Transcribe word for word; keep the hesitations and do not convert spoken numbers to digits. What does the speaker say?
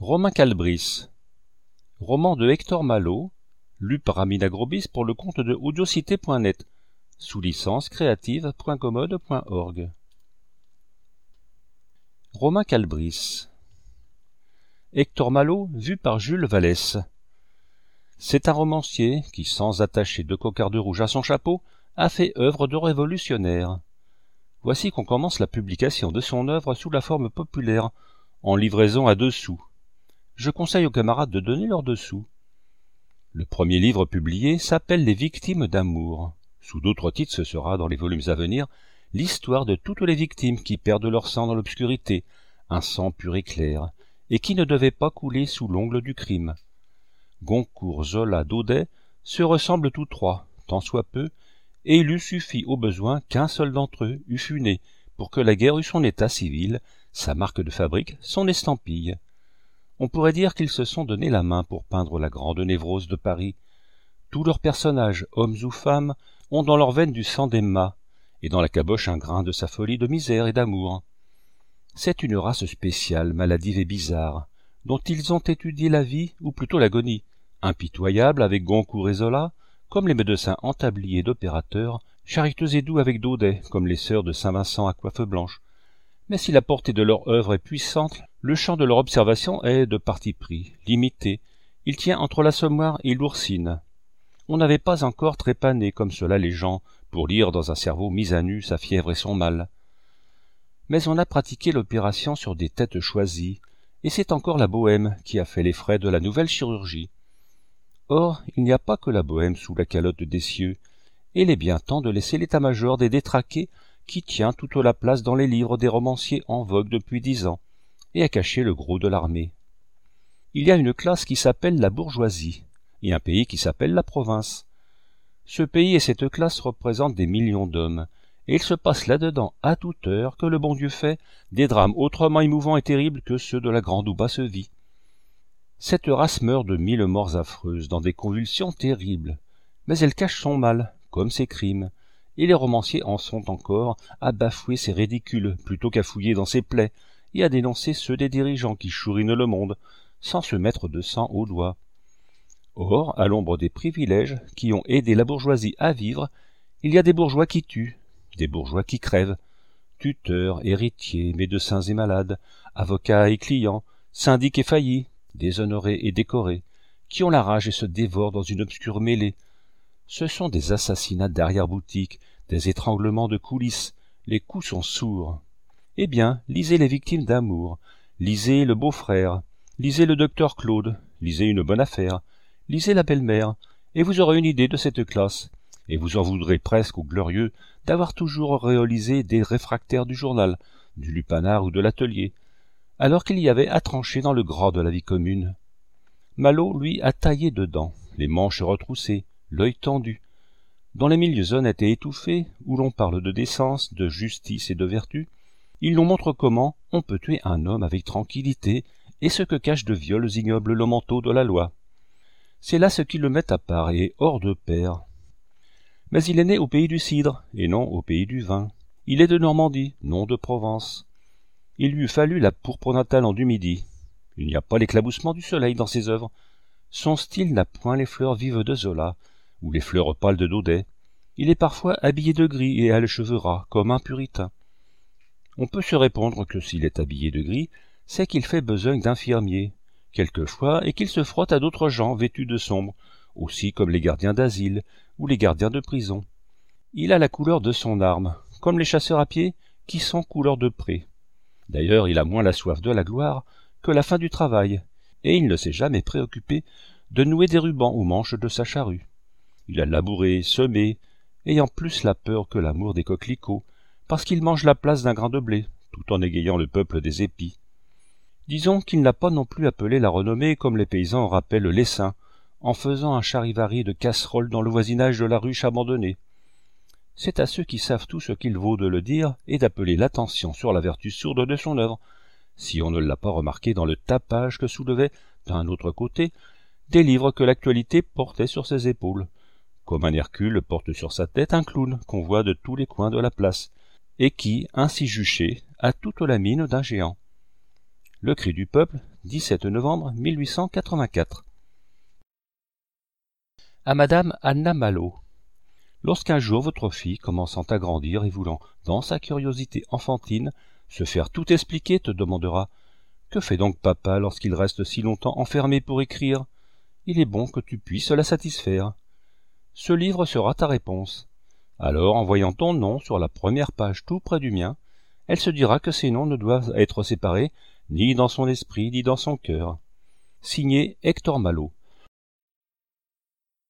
Romain Calbris. Roman de Hector Malot, lu par Amina Grobis pour le compte de audiocité point net, sous licence creative point commode point org. Romain Calbris. Hector Malot, vu par Jules Vallès. C'est un romancier qui, sans attacher de cocarde rouge à son chapeau, a fait œuvre de révolutionnaire. Voici qu'on commence la publication de son œuvre sous la forme populaire, en livraison à deux sous. Je conseille aux camarades de donner leurs deux sous. Le premier livre publié s'appelle Les victimes d'amour. Sous d'autres titres, ce sera, dans les volumes à venir, l'histoire de toutes les victimes qui perdent leur sang dans l'obscurité, un sang pur et clair, et qui ne devait pas couler sous l'ongle du crime. Goncourt, Zola, Daudet se ressemblent tous trois, tant soit peu, et il eût suffi au besoin qu'un seul d'entre eux eût fût né pour que la guerre eût son état civil, sa marque de fabrique, son estampille. On pourrait dire qu'ils se sont donné la main pour peindre la grande névrose de Paris. Tous leurs personnages, hommes ou femmes, ont dans leurs veines du sang d'Emma, et dans la caboche un grain de sa folie de misère et d'amour. C'est une race spéciale, maladive et bizarre, dont ils ont étudié la vie, ou plutôt l'agonie, impitoyable avec Goncourt et Zola, comme les médecins entabliers d'opérateurs, chariteux et doux avec Daudet, comme les sœurs de Saint-Vincent à coiffe blanche. Mais si la portée de leur œuvre est puissante, le champ de leur observation est de parti pris, limité. Il tient entre l'assommoir et l'oursine. On n'avait pas encore trépané comme cela les gens pour lire dans un cerveau mis à nu sa fièvre et son mal. Mais on a pratiqué l'opération sur des têtes choisies, et c'est encore la bohème qui a fait les frais de la nouvelle chirurgie. Or, il n'y a pas que la bohème sous la calotte des cieux, et il est bien temps de laisser l'état-major des détraqués qui tient toute la place dans les livres des romanciers en vogue depuis dix ans, et a caché le gros de l'armée. Il y a une classe qui s'appelle la bourgeoisie, et un pays qui s'appelle la province. Ce pays et cette classe représentent des millions d'hommes, et il se passe là-dedans, à toute heure, que le bon Dieu fait, des drames autrement émouvants et terribles que ceux de la grande ou basse vie. Cette race meurt de mille morts affreuses, dans des convulsions terribles, mais elle cache son mal, comme ses crimes, et les romanciers en sont encore à bafouer ses ridicules plutôt qu'à fouiller dans ses plaies et à dénoncer ceux des dirigeants qui chourinent le monde sans se mettre de sang aux doigts. Or, à l'ombre des privilèges qui ont aidé la bourgeoisie à vivre, il y a des bourgeois qui tuent, des bourgeois qui crèvent, tuteurs, héritiers, médecins et malades, avocats et clients, syndics et faillis, déshonorés et décorés, qui ont la rage et se dévorent dans une obscure mêlée. Ce sont des assassinats d'arrière-boutique, des étranglements de coulisses, les coups sont sourds. Eh bien, lisez les victimes d'amour, lisez le beau-frère, lisez le docteur Claude, lisez une bonne affaire, lisez la belle-mère, et vous aurez une idée de cette classe, et vous en voudrez presque aux glorieux d'avoir toujours réalisé des réfractaires du journal, du lupanar ou de l'atelier, alors qu'il y avait à trancher dans le gras de la vie commune. Malot, lui, a taillé dedans, les manches retroussées, l'œil tendu. Dans les milieux honnêtes et étouffés, où l'on parle de décence, de justice et de vertu, il nous montre comment on peut tuer un homme avec tranquillité et ce que cache de viols ignobles le manteau de la loi. C'est là ce qui le met à part et hors de pair. Mais il est né au pays du cidre, et non au pays du vin. Il est de Normandie, non de Provence. Il lui eût fallu la pourpre natale du midi. Il n'y a pas l'éclaboussement du soleil dans ses œuvres. Son style n'a point les fleurs vives de Zola, ou les fleurs pâles de Daudet. Il est parfois habillé de gris et a les cheveux ras, comme un puritain. On peut se répondre que s'il est habillé de gris, c'est qu'il fait besogne d'infirmier, quelquefois, et qu'il se frotte à d'autres gens vêtus de sombre, aussi comme les gardiens d'asile ou les gardiens de prison. Il a la couleur de son arme, comme les chasseurs à pied qui sont couleur de pré. D'ailleurs, il a moins la soif de la gloire que la faim du travail, et il ne s'est jamais préoccupé de nouer des rubans aux manches de sa charrue. Il a labouré, semé, ayant plus la peur que l'amour des coquelicots, parce qu'il mange la place d'un grain de blé, tout en égayant le peuple des épis. Disons qu'il n'a pas non plus appelé la renommée comme les paysans rappellent l'essaim, en faisant un charivari de casseroles dans le voisinage de la ruche abandonnée. C'est à ceux qui savent tout ce qu'il vaut de le dire et d'appeler l'attention sur la vertu sourde de son œuvre, si on ne l'a pas remarqué dans le tapage que soulevait, d'un autre côté, des livres que l'actualité portait sur ses épaules, comme un Hercule porte sur sa tête un clown qu'on voit de tous les coins de la place, et qui, ainsi juché, a toute la mine d'un géant. Le cri du peuple, dix-sept novembre mille huit cent quatre-vingt-quatre. À Madame Anna Malo. Lorsqu'un jour votre fille, commençant à grandir et voulant, dans sa curiosité enfantine, se faire tout expliquer, te demandera « Que fait donc papa lorsqu'il reste si longtemps enfermé pour écrire ? Il est bon que tu puisses la satisfaire. » Ce livre sera ta réponse. Alors, en voyant ton nom sur la première page tout près du mien, elle se dira que ces noms ne doivent être séparés ni dans son esprit ni dans son cœur. Signé Hector Malo,